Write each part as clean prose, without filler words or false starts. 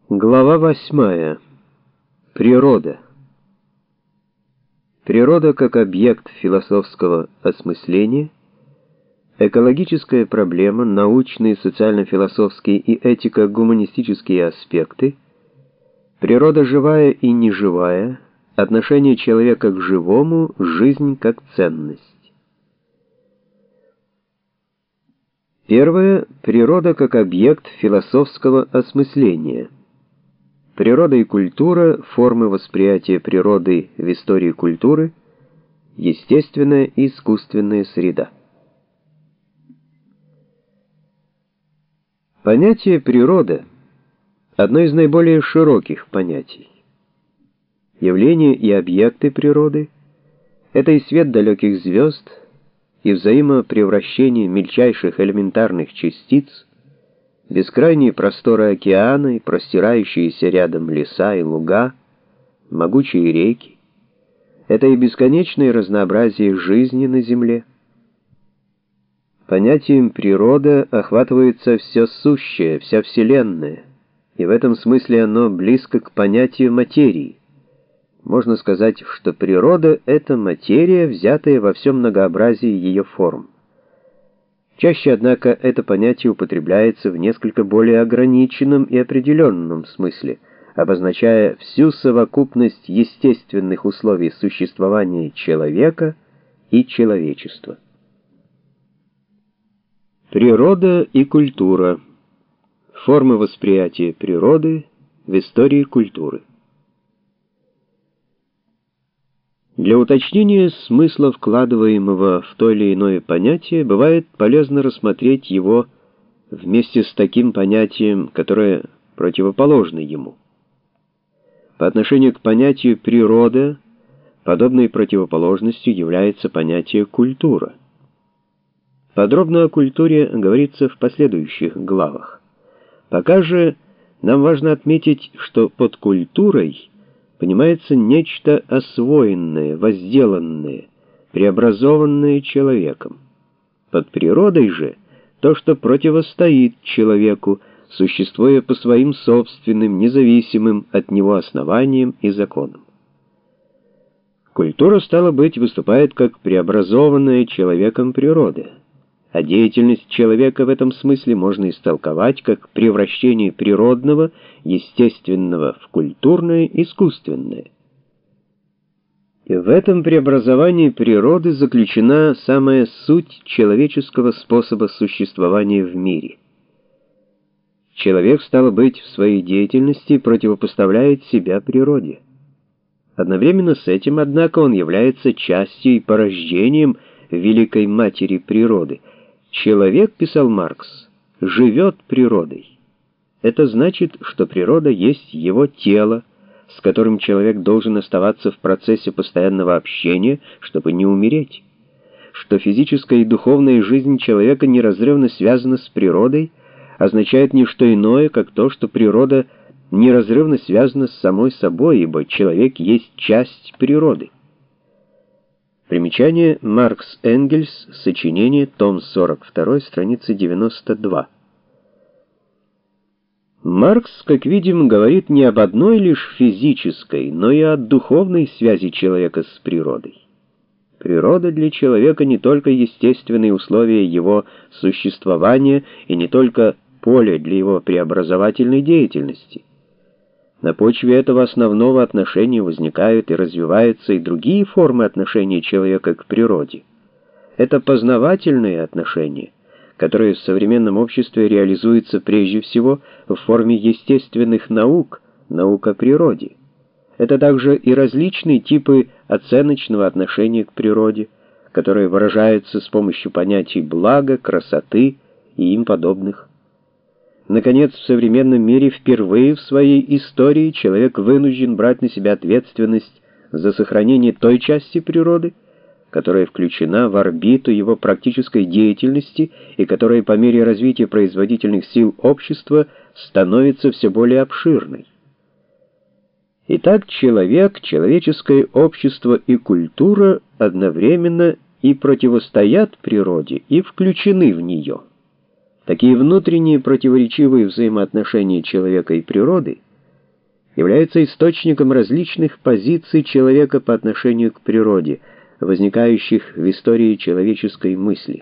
Глава 8. Природа. Природа как объект философского осмысления, экологическая проблема, научные, социально-философские и этико-гуманистические аспекты, природа живая и неживая, отношение человека к живому, жизнь как ценность. Первое. Природа как объект философского осмысления. Природа и культура, формы восприятия природы в истории культуры, естественная и искусственная среда. Понятие «природа» — одно из наиболее широких понятий. Явления и объекты природы — это и свет далеких звезд, и взаимопревращение мельчайших элементарных частиц, бескрайние просторы океана и простирающиеся рядом леса и луга, могучие реки. Это и бесконечное разнообразие жизни на земле. Понятием «природа» охватывается все сущее, вся Вселенная, и в этом смысле оно близко к понятию материи. Можно сказать, что природа — это материя, взятая во всем многообразии ее форм. Чаще, однако, это понятие употребляется в несколько более ограниченном и определенном смысле, обозначая всю совокупность естественных условий существования человека и человечества. Природа и культура. Формы восприятия природы в истории культуры. Для уточнения смысла, вкладываемого в то или иное понятие, бывает полезно рассмотреть его вместе с таким понятием, которое противоположно ему. По отношению к понятию «природа» подобной противоположностью является понятие «культура». Подробно о культуре говорится в последующих главах. Пока же нам важно отметить, что под культурой понимается нечто освоенное, возделанное, преобразованное человеком. Под природой же то, что противостоит человеку, существуя по своим собственным, независимым от него основаниям и законам. Культура, стало быть, выступает как преобразованная человеком природа, а деятельность человека в этом смысле можно истолковать как превращение природного, естественного в культурное, искусственное. И в этом преобразовании природы заключена самая суть человеческого способа существования в мире. Человек, стало быть, в своей деятельности противопоставляет себя природе. Одновременно с этим, однако, он является частью и порождением великой матери природы. Человек, писал Маркс, живет природой. Это значит, что природа есть его тело, с которым человек должен оставаться в процессе постоянного общения, чтобы не умереть. Что физическая и духовная жизнь человека неразрывно связана с природой, означает не что иное, как то, что природа неразрывно связана с самой собой, ибо человек есть часть природы. Примечание: Маркс Энгельс, сочинение, том 42, страница 92. Маркс, как видим, говорит не об одной лишь физической, но и о духовной связи человека с природой. Природа для человека не только естественные условия его существования и не только поле для его преобразовательной деятельности. На почве этого основного отношения возникают и развиваются и другие формы отношения человека к природе. Это познавательные отношения, которые в современном обществе реализуются прежде всего в форме естественных наук, наук о природе. Это также и различные типы оценочного отношения к природе, которые выражаются с помощью понятий блага, красоты и им подобных. Наконец, в современном мире впервые в своей истории человек вынужден брать на себя ответственность за сохранение той части природы, которая включена в орбиту его практической деятельности и которая по мере развития производительных сил общества становится все более обширной. Итак, человек, человеческое общество и культура одновременно и противостоят природе, и включены в нее. Такие внутренние противоречивые взаимоотношения человека и природы является источником различных позиций человека по отношению к природе, возникающих в истории человеческой мысли.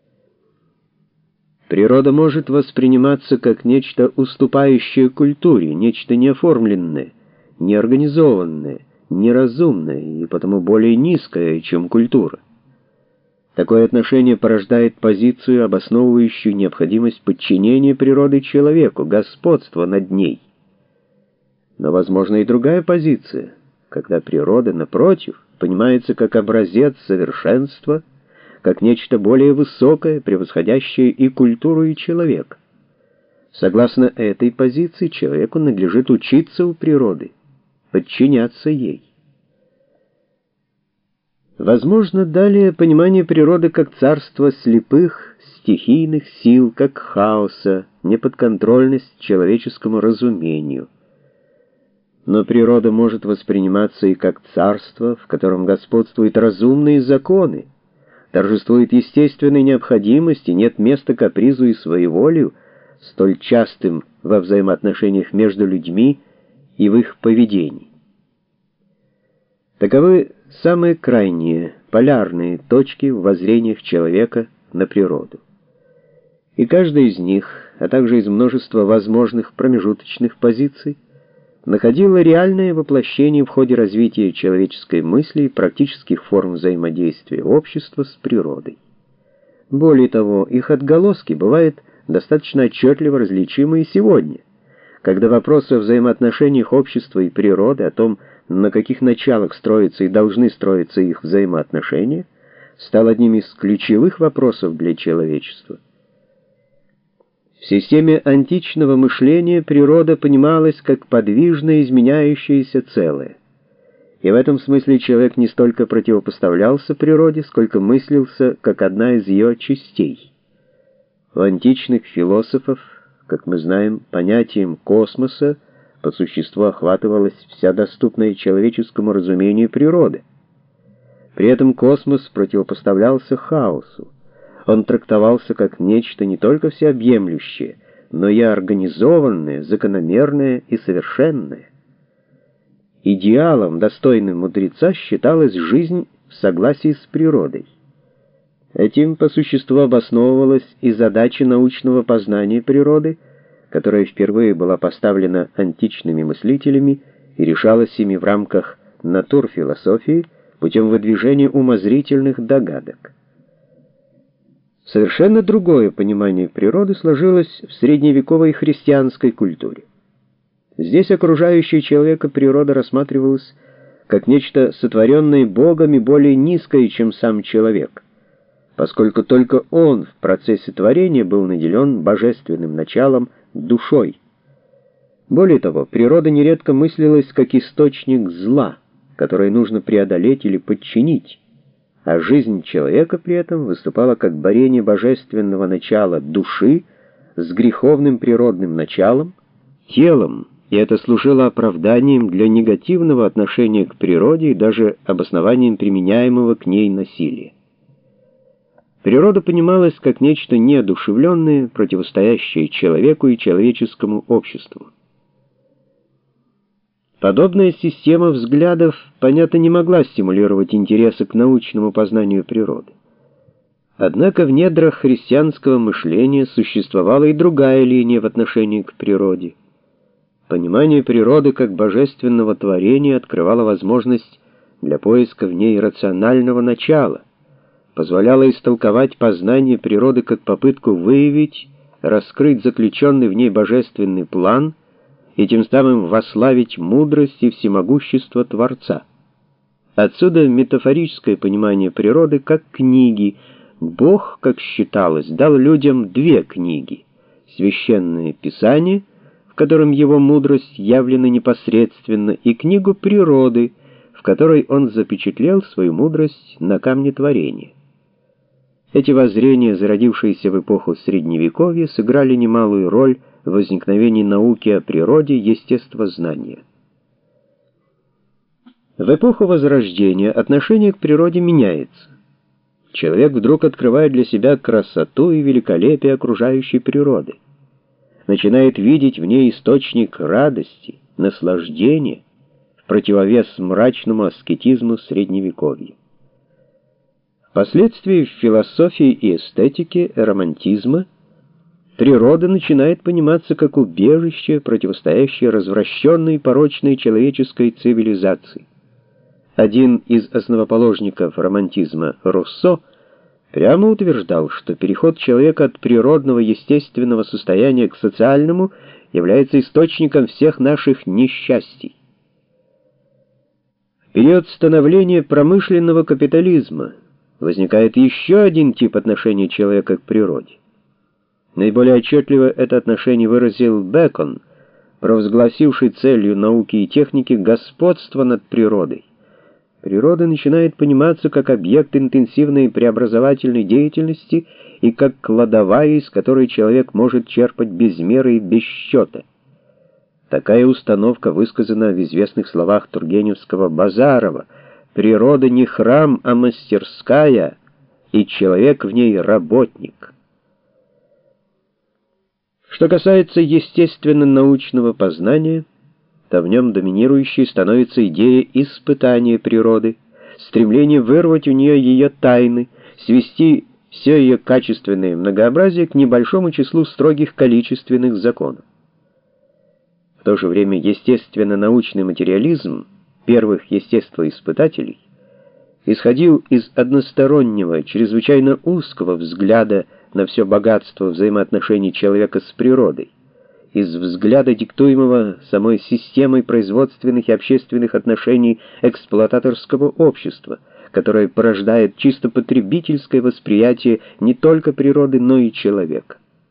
Природа может восприниматься как нечто уступающее культуре, нечто неоформленное, неорганизованное, неразумное и потому более низкое, чем культура. Такое отношение порождает позицию, обосновывающую необходимость подчинения природы человеку, господства над ней. Но возможна и другая позиция, когда природа, напротив, понимается как образец совершенства, как нечто более высокое, превосходящее и культуру, и человека. Согласно этой позиции, человеку надлежит учиться у природы, подчиняться ей. Возможно, далее понимание природы как царства слепых, стихийных сил, как хаоса, неподконтрольность человеческому разумению. Но природа может восприниматься и как царство, в котором господствуют разумные законы, торжествует естественной необходимости, нет места капризу и своеволию, столь частым во взаимоотношениях между людьми и в их поведении. Таковы самые крайние, полярные точки в воззрениях человека на природу. И каждая из них, а также из множества возможных промежуточных позиций, находила реальное воплощение в ходе развития человеческой мысли и практических форм взаимодействия общества с природой. Более того, их отголоски бывают достаточно отчетливо различимы и сегодня, когда вопрос о взаимоотношениях общества и природы, о том, на каких началах строятся и должны строиться их взаимоотношения, стал одним из ключевых вопросов для человечества. В системе античного мышления природа понималась как подвижное изменяющееся целое. И в этом смысле человек не столько противопоставлялся природе, сколько мыслился как одна из ее частей. У античных философов, как мы знаем, понятием космоса по существу охватывалась вся доступная человеческому разумению природа. При этом космос противопоставлялся хаосу. Он трактовался как нечто не только всеобъемлющее, но и организованное, закономерное и совершенное. Идеалом, достойным мудреца, считалась жизнь в согласии с природой. Этим по существу обосновывалась и задача научного познания природы, которая впервые была поставлена античными мыслителями и решалась ими в рамках натурфилософии путем выдвижения умозрительных догадок. Совершенно другое понимание природы сложилось в средневековой христианской культуре. Здесь окружающая человека природа рассматривалась как нечто сотворенное Богом и более низкое, чем сам человек, поскольку только он в процессе творения был наделен божественным началом, душой. Более того, природа нередко мыслилась как источник зла, которое нужно преодолеть или подчинить, а жизнь человека при этом выступала как борение божественного начала души с греховным природным началом, телом, и это служило оправданием для негативного отношения к природе и даже обоснованием применяемого к ней насилия. Природа понималась как нечто неодушевленное, противостоящее человеку и человеческому обществу. Подобная система взглядов, понятно, не могла стимулировать интересы к научному познанию природы. Однако в недрах христианского мышления существовала и другая линия в отношении к природе. Понимание природы как божественного творения открывало возможность для поиска в ней рационального начала, позволяло истолковать познание природы как попытку выявить, раскрыть заключенный в ней божественный план и тем самым восславить мудрость и всемогущество Творца. Отсюда метафорическое понимание природы как книги. Бог, как считалось, дал людям две книги: Священное Писание, в котором его мудрость явлена непосредственно, и книгу природы, в которой он запечатлел свою мудрость на камне творения. Эти воззрения, зародившиеся в эпоху Средневековья, сыграли немалую роль в возникновении науки о природе, естествознания. В эпоху Возрождения отношение к природе меняется. Человек вдруг открывает для себя красоту и великолепие окружающей природы, начинает видеть в ней источник радости, наслаждение в противовес мрачному аскетизму Средневековья. Впоследствии в философии и эстетике романтизма природа начинает пониматься как убежище, противостоящее развращенной и порочной человеческой цивилизации. Один из основоположников романтизма, Руссо, прямо утверждал, что переход человека от природного естественного состояния к социальному является источником всех наших несчастий. В период становления промышленного капитализма возникает еще один тип отношения человека к природе. Наиболее отчетливо это отношение выразил Бэкон, провозгласивший целью науки и техники господство над природой. Природа начинает пониматься как объект интенсивной преобразовательной деятельности и как кладовая, из которой человек может черпать без меры и без счета. Такая установка высказана в известных словах тургеневского Базарова: «Природа не храм, а мастерская, и человек в ней работник». Что касается естественно-научного познания, то в нем доминирующей становится идея испытания природы, стремление вырвать у нее ее тайны, свести все ее качественное многообразие к небольшому числу строгих количественных законов. В то же время естественно-научный материализм первых естествоиспытателей исходил из одностороннего, чрезвычайно узкого взгляда на все богатство взаимоотношений человека с природой, из взгляда, диктуемого самой системой производственных и общественных отношений эксплуататорского общества, которое порождает чисто потребительское восприятие не только природы, но и человека.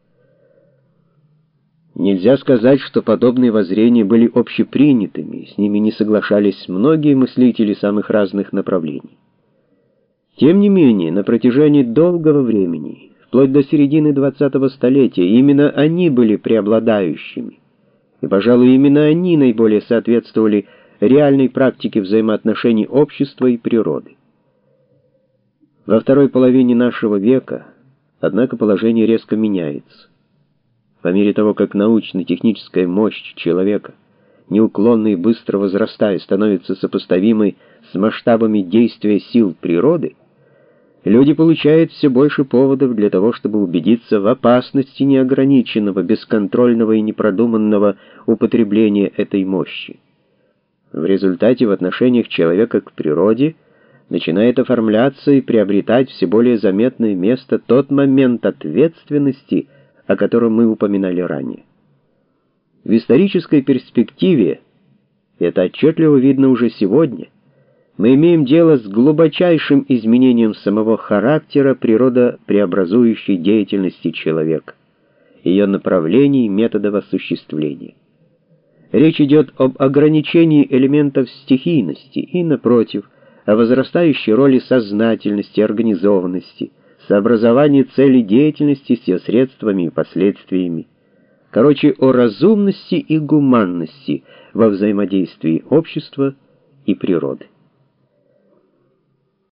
Нельзя сказать, что подобные воззрения были общепринятыми, с ними не соглашались многие мыслители самых разных направлений. Тем не менее, на протяжении долгого времени, вплоть до середины 20-го столетия, именно они были преобладающими, и, пожалуй, именно они наиболее соответствовали реальной практике взаимоотношений общества и природы. Во второй половине нашего века, однако, положение резко меняется. По мере того, как научно-техническая мощь человека, неуклонно и быстро возрастая, становится сопоставимой с масштабами действия сил природы, люди получают все больше поводов для того, чтобы убедиться в опасности неограниченного, бесконтрольного и непродуманного употребления этой мощи. В результате в отношениях человека к природе начинает оформляться и приобретать все более заметное место тот момент ответственности, о котором мы упоминали ранее. В исторической перспективе, это отчетливо видно уже сегодня, мы имеем дело с глубочайшим изменением самого характера природопреобразующей деятельности человека, ее направлений и методов осуществления. Речь идет об ограничении элементов стихийности и, напротив, о возрастающей роли сознательности, организованности, сообразовании цели деятельности с ее средствами и последствиями. Короче, о разумности и гуманности во взаимодействии общества и природы.